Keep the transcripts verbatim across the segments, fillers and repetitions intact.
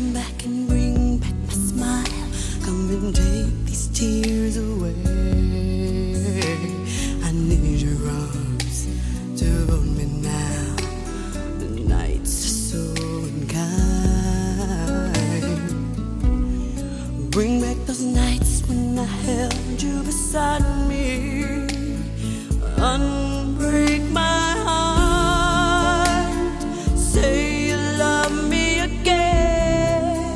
Come back and bring back my smile. Come and take these tears away. I need your arms to hold me now. The nights are so unkind. Bring back those nights when I held you beside me. Unbreak my heart. Say you love me again.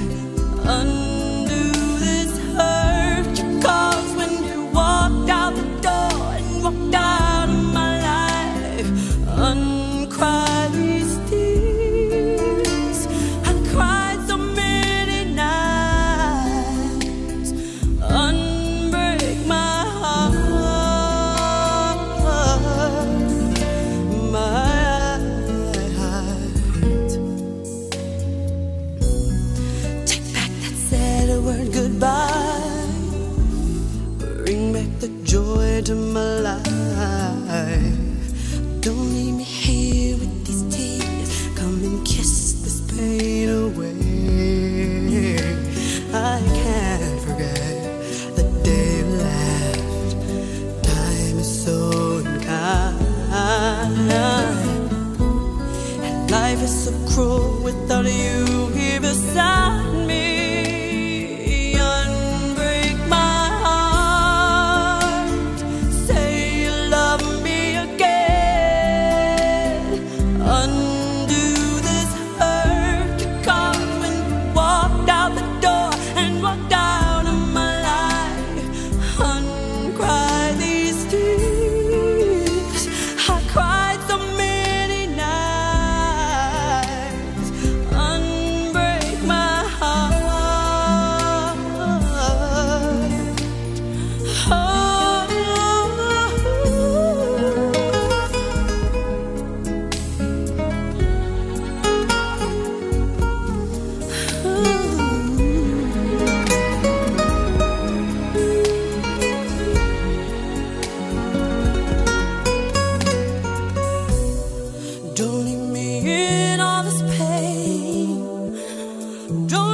Undo this hurt you caused when you walked out the door and walked out of my life. Uncry these tears. I cried so many nights. Unbreak my heart. Word goodbye. Bring back the joy to my life. Don't leave me here with these tears. Come and kiss this pain away. I can't forget the day you left. Time is so unkind, and life is so cruel without you here beside me. Don't leave me in all this pain. Don't